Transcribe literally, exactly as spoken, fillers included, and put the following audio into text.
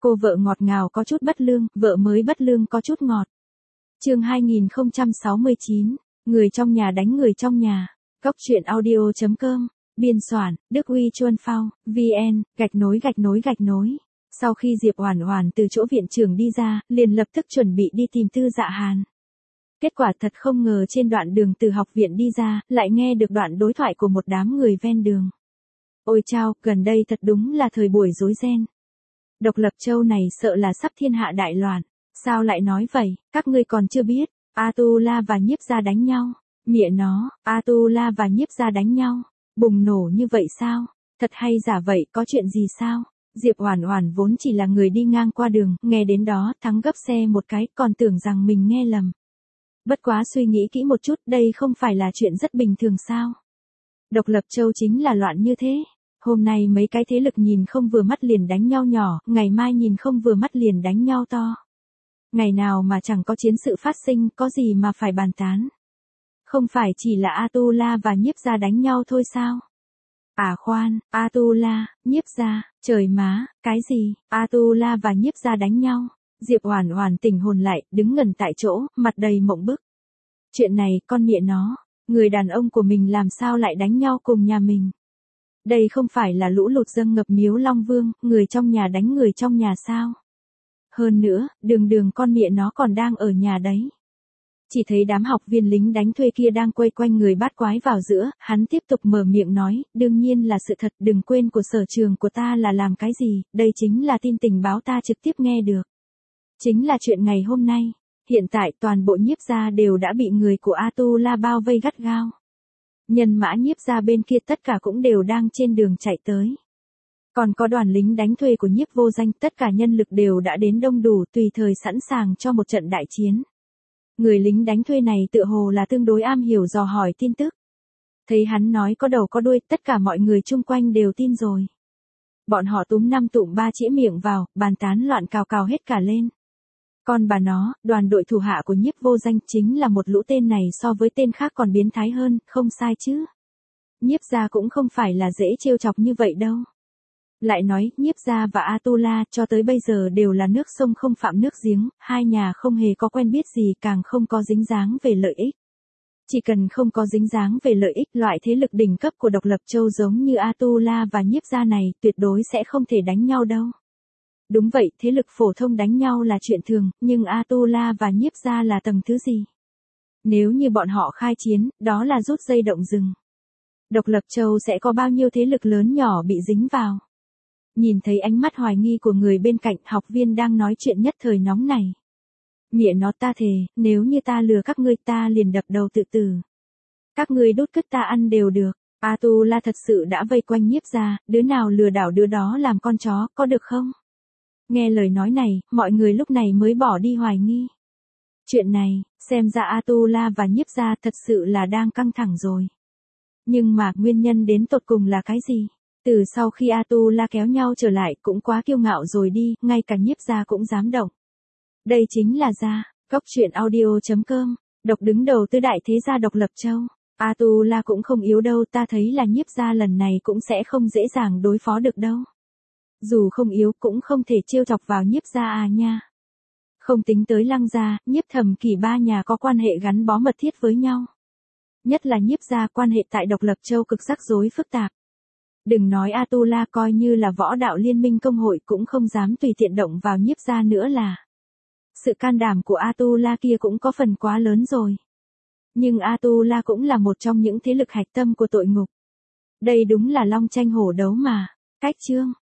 Cô vợ ngọt ngào có chút bất lương, vợ mới bất lương có chút ngọt. Chương hai nghìn không trăm sáu mươi chín, người trong nhà đánh người trong nhà. Góc truyện audio chấm com, biên soạn, Đức Uy Chuân Phao, vn, gạch nối gạch nối gạch nối. Sau khi Diệp Oản Oản từ chỗ viện trưởng đi ra, liền lập tức chuẩn bị đi tìm Tư Dạ Hàn. Kết quả thật không ngờ trên đoạn đường từ học viện đi ra, lại nghe được đoạn đối thoại của một đám người ven đường. Ôi chao, gần đây thật đúng là thời buổi rối ren. Độc Lập Châu này sợ là sắp thiên hạ đại loạn. Sao lại nói vậy, các ngươi còn chưa biết, Atula và Nhiếp Gia đánh nhau. Mẹ nó, Atula và Nhiếp Gia đánh nhau. Bùng nổ như vậy sao? Thật hay giả vậy, có chuyện gì sao? Diệp Oản Oản vốn chỉ là người đi ngang qua đường, nghe đến đó, thắng gấp xe một cái, còn tưởng rằng mình nghe lầm. Bất quá suy nghĩ kỹ một chút, đây không phải là chuyện rất bình thường sao? Độc Lập Châu chính là loạn như thế. Hôm nay mấy cái thế lực nhìn không vừa mắt liền đánh nhau nhỏ, ngày mai nhìn không vừa mắt liền đánh nhau to. Ngày nào mà chẳng có chiến sự phát sinh, có gì mà phải bàn tán. Không phải chỉ là Atula và Nhiếp Gia đánh nhau thôi sao? À khoan, Atula, Nhiếp Gia, trời má, cái gì? Atula và Nhiếp Gia đánh nhau. Diệp Oản Oản tỉnh hồn lại, đứng ngẩn tại chỗ, mặt đầy mộng bức. Chuyện này, con mẹ nó, người đàn ông của mình làm sao lại đánh nhau cùng nhà mình? Đây không phải là lũ lụt dâng ngập Miếu Long Vương, người trong nhà đánh người trong nhà sao? Hơn nữa, đường đường con mẹ nó còn đang ở nhà đấy. Chỉ thấy đám học viên lính đánh thuê kia đang quay quanh người bát quái vào giữa, hắn tiếp tục mở miệng nói, đương nhiên là sự thật, đừng quên của sở trường của ta là làm cái gì, đây chính là tin tình báo ta trực tiếp nghe được. Chính là chuyện ngày hôm nay, hiện tại toàn bộ Nhiếp Gia đều đã bị người của Atula bao vây gắt gao. Nhân mã Nhiếp Gia bên kia tất cả cũng đều đang trên đường chạy tới. Còn có đoàn lính đánh thuê của Nhiếp Vô Danh, tất cả nhân lực đều đã đến đông đủ, tùy thời sẵn sàng cho một trận đại chiến. Người lính đánh thuê này tựa hồ là tương đối am hiểu dò hỏi tin tức. Thấy hắn nói có đầu có đuôi, tất cả mọi người chung quanh đều tin rồi. Bọn họ túm năm tụm ba chĩa miệng vào, bàn tán loạn cào cào hết cả lên. Còn bà nó, đoàn đội thủ hạ của Nhiếp Vô Danh chính là một lũ tên này so với tên khác còn biến thái hơn, không sai chứ. Nhiếp Gia cũng không phải là dễ trêu chọc như vậy đâu. Lại nói, Nhiếp Gia và Atula cho tới bây giờ đều là nước sông không phạm nước giếng, hai nhà không hề có quen biết gì, càng không có dính dáng về lợi ích. Chỉ cần không có dính dáng về lợi ích, loại thế lực đỉnh cấp của Độc Lập Châu giống như Atula và Nhiếp Gia này tuyệt đối sẽ không thể đánh nhau đâu. Đúng vậy, thế lực phổ thông đánh nhau là chuyện thường, nhưng Atula và Nhiếp Gia là tầng thứ gì? Nếu như bọn họ khai chiến, đó là rút dây động rừng. Độc Lập Châu sẽ có bao nhiêu thế lực lớn nhỏ bị dính vào? Nhìn thấy ánh mắt hoài nghi của người bên cạnh, học viên đang nói chuyện nhất thời nóng này. Mẹ nó, ta thề, nếu như ta lừa các ngươi ta liền đập đầu tự tử. Các ngươi đốt cứt ta ăn đều được. Atula thật sự đã vây quanh Nhiếp Gia, đứa nào lừa đảo đứa đó làm con chó, có được không? Nghe lời nói này, mọi người lúc này mới bỏ đi hoài nghi. Chuyện này, xem ra Atula và Nhiếp Gia thật sự là đang căng thẳng rồi. Nhưng mà nguyên nhân đến tột cùng là cái gì? Từ sau khi Atula kéo nhau trở lại cũng quá kiêu ngạo rồi đi, ngay cả Nhiếp Gia cũng dám động. Đây chính là Gia, góc truyện audio chấm com, độc đứng đầu tứ đại thế gia Độc Lập Châu. Atula cũng không yếu đâu, ta thấy là Nhiếp Gia lần này cũng sẽ không dễ dàng đối phó được đâu. Dù không yếu cũng không thể trêu chọc vào Nhiếp Gia à nha. Không tính tới Lăng Gia, Nhiếp Thẩm Kỳ ba nhà có quan hệ gắn bó mật thiết với nhau. Nhất là Nhiếp Gia quan hệ tại Độc Lập Châu cực rắc rối phức tạp. Đừng nói Atula, coi như là võ đạo liên minh công hội cũng không dám tùy tiện động vào Nhiếp Gia nữa là. Sự can đảm của Atula kia cũng có phần quá lớn rồi. Nhưng Atula cũng là một trong những thế lực hạch tâm của tội ngục. Đây đúng là long tranh hổ đấu mà. Cách chương